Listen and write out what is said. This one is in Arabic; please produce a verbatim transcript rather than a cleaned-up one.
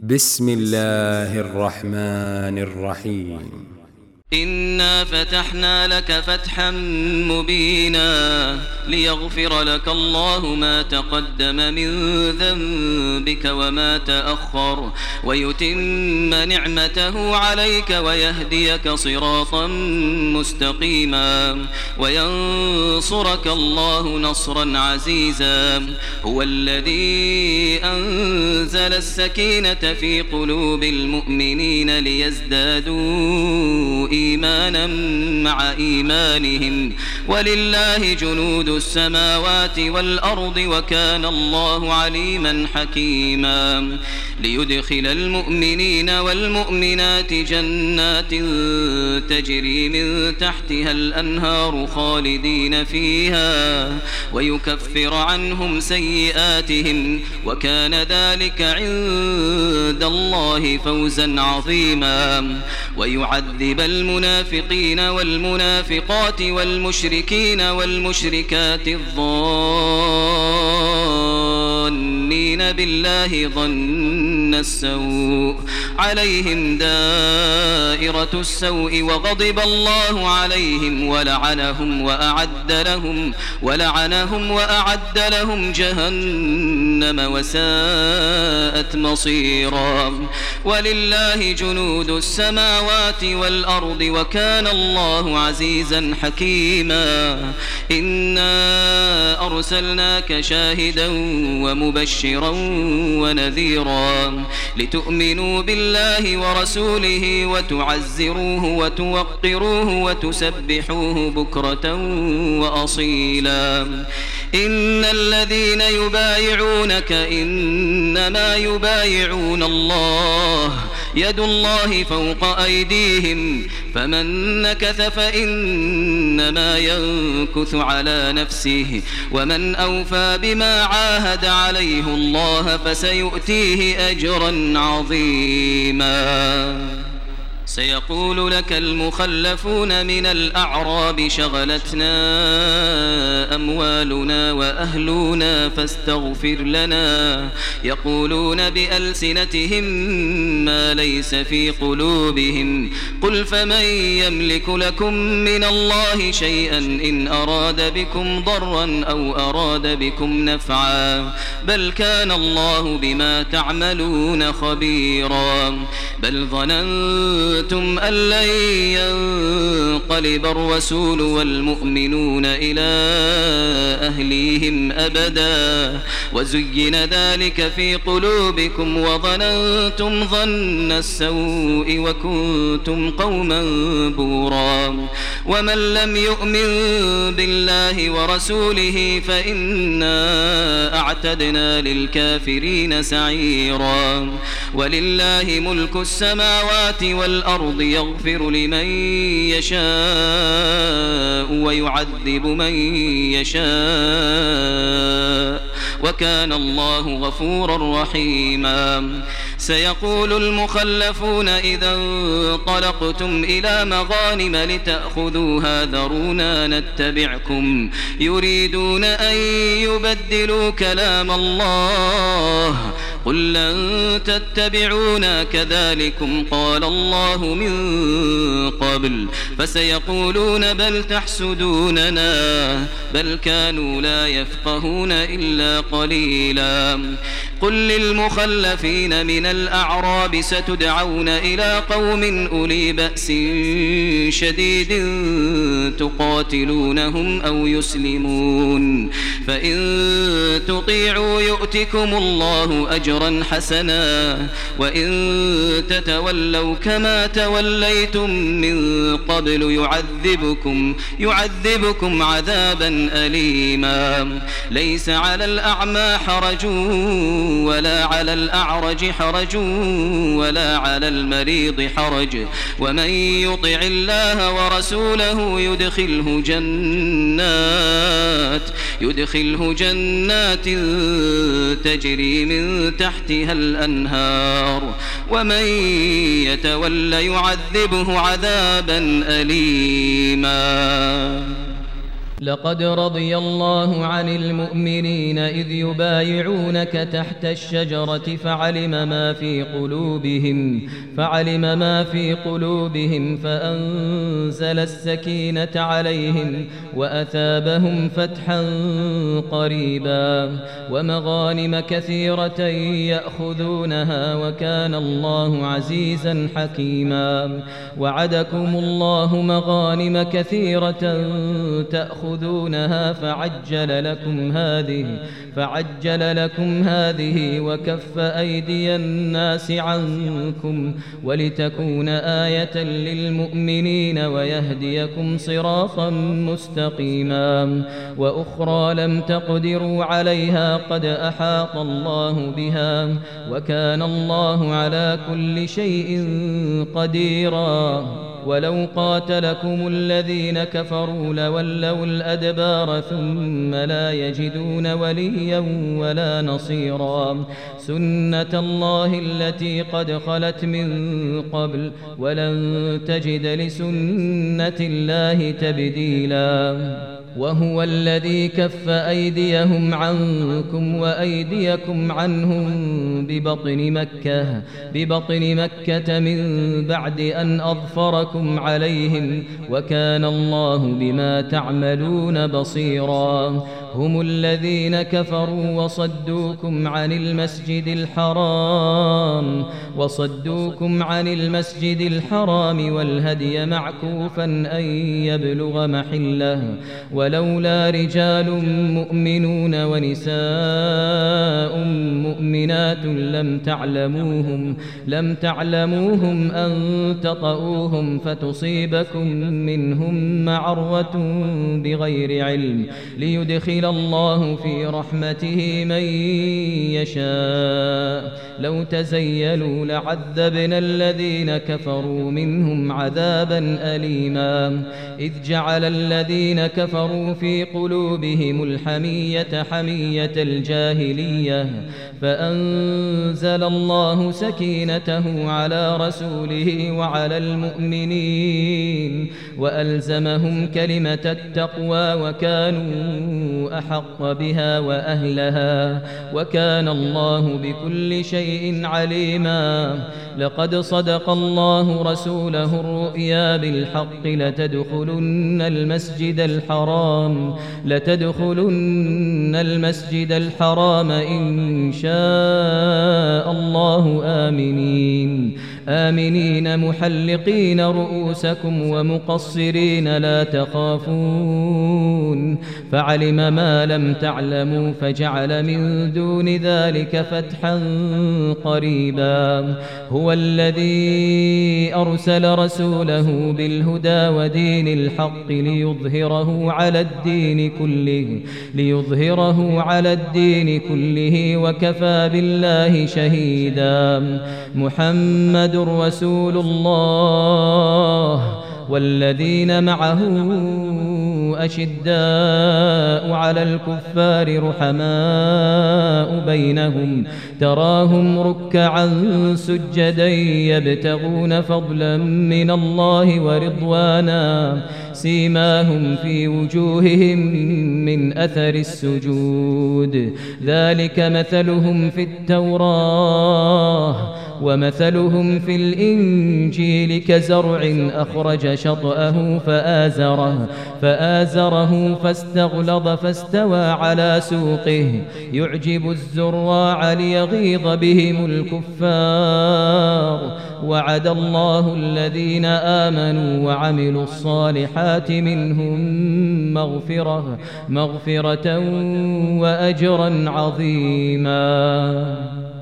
بسم الله الرحمن الرحيم. إنا فتحنا لك فتحا مبينا ليغفر لك الله ما تقدم من ذنبك وما تأخر ويتم نعمته عليك ويهديك صراطا مستقيما وينصرك الله نصرا عزيزا. هو الذي أنزل السكينة في قلوب المؤمنين ليزدادوا إيمانا مع إيمانهم ولله جنود السماوات والأرض وكان الله عليما حكيما. ليدخل المؤمنين والمؤمنات جنات تجري من تحتها الأنهار خالدين فيها ويكفر عنهم سيئاتهم وكان ذلك عند الله فوزا عظيما. ويعذب المنافقين والمنافقات والمشركين والمشركات الظانين بالله ظن السوء عليهم دائرة السوء وغضب الله عليهم ولعنهم وأعد لهم ولعنهم وأعد لهم جهنم وساءت مصيرا. ولله جنود السماوات والأرض وكان الله عزيزا حكيما. إنا أرسلناك شاهدا ومبشرا ونذيرا لتؤمنوا بالله ورسوله وتعزروه وتوقروه وتسبحوه بكرة وأصيلا. إن الذين يبايعونك إنما يبايعون الله يد الله فوق أيديهم فمن نكث فإنما ينكث على نفسه ومن أوفى بما عاهد عليه الله فسيؤتيه أجرا عظيما. سيقول لك المخلفون من الأعراب شغلتنا أموالنا وأهلنا فاستغفر لنا يقولون بألسنتهم ما ليس في قلوبهم قل فمن يملك لكم من الله شيئا إن أراد بكم ضرا أو أراد بكم نفعا بل كان الله بما تعملون خبيرا. بل ظننتم أن لن ينقلب الرسول والمؤمنون إلى أهليهم أبدا وزين ذلك في قلوبكم وظننتم ظن السوء وكنتم قوما بورا. ومن لم يؤمن بالله ورسوله فإنا أعتدنا للكافرين سعيرا. ولله ملك السماوات والأرض يغفر لمن يشاء ويعذب من يشاء وكان الله غفورا رحيما. سيقول المخلفون إذا انطلقتم إلى مغانم لتأخذوها ذرونا نتبعكم يريدون أن يبدلوا كلام الله قل لن تتبعونا كذلكم قال الله من قبل فسيقولون بل تحسدوننا بل كانوا لا يفقهون إلا قليلا. قل للمخلفين من الأعراب ستدعون إلى قوم أولي بأس شديد تقاتلونهم أو يسلمون فإن تطيعوا يؤتكم الله أجرا حسنا وإن تتولوا كما توليتم من قبل يعذبكم يعذبكم عذابا أليما. ليس على الأعمى حرج ولا على الأعرج حرج ولا على المريض حرج ومن يطع الله ورسوله يدخله جنات يدخله جنات تجري من تحتها الأنهار ومن يتولى يعذبه عذابا أليما. لقد رضي الله عن المؤمنين إذ يبايعونك تحت الشجرة فعلم ما في قلوبهم فعلم ما في قلوبهم فأنزل السكينة عليهم وأثابهم فتحا قريبا ومغانم كثيرة يأخذونها وكان الله عزيزا حكيما. وعدكم الله مغانم كثيرة تأخذونها فعجل لكم هذه فعجل لكم هذه وكف أيدي الناس عنكم ولتكون آية للمؤمنين ويهديكم صراطا مستقيما. وأخرى لم تقدروا عليها قد أحاط الله بها وكان الله على كل شيء قديرا. ولو قاتلكم الذين كفروا لولوا الأدبار ثم لا يجدون وليا ولا نصيرا. سنة الله التي قد خلت من قبل ولن تجد لسنة الله تبديلا. وهو الذي كف أيديهم عنكم وأيديكم عنهم ببطن مكة ببطن مكة من بعد أن أظفركم عليهم وكان الله بما تعملون بصيرا. هم الذين كفروا وصدوكم عن المسجد الحرام وصدوكم عن المسجد الحرام والهدي معكوفا أن يبلغ محله ولولا رجال مؤمنون ونساء مؤمنات لم تعلموهم لم تعلموهم أن تطؤوهم فتصيبكم منهم معرة بغير علم ليدخل الله في رحمته من يشاء. لو تزيلوا لعذبنا الذين كفروا منهم عذابا أليما. إذ جعل الذين كفروا في قلوبهم الحمية حمية الجاهلية فأنزل الله سكينته على رسوله وعلى المؤمنين وألزمهم كلمة التقوى وكانوا أحق بها وأهلها وكان الله بكل شيء عليما. لقد صدق الله رسوله الرؤيا بالحق لتدخلن المسجد الحرام لتدخلن المسجد الحرام إن شاء الله آمنين آمنين محلقين رؤوسكم ومقصرين لا تخافون فعلم ما لم تعلموا فجعل من دون ذلك فتحا قريبا. هو الذي أرسل رسوله بالهدى ودين الحق ليظهره على الدين كله ليظهره على الدين كله وكفى بالله شهيدا. محمد رسول الله والذين معه أشداء على الكفار رحماء بينهم تراهم ركعا سجدا يبتغون فضلا من الله ورضوانا سيماهم في وجوههم من أثر السجود ذلك مثلهم في التوراة ومثلهم في الإنجيل كزرع أخرج شطأه فآزره, فآزره فاستغلظ فاستوى على سوقه يعجب الزراع ليغيظ بهم الكفار. وعد الله الذين آمنوا وعملوا الصالحات منهم مغفرة, مغفرة وأجرا عظيما.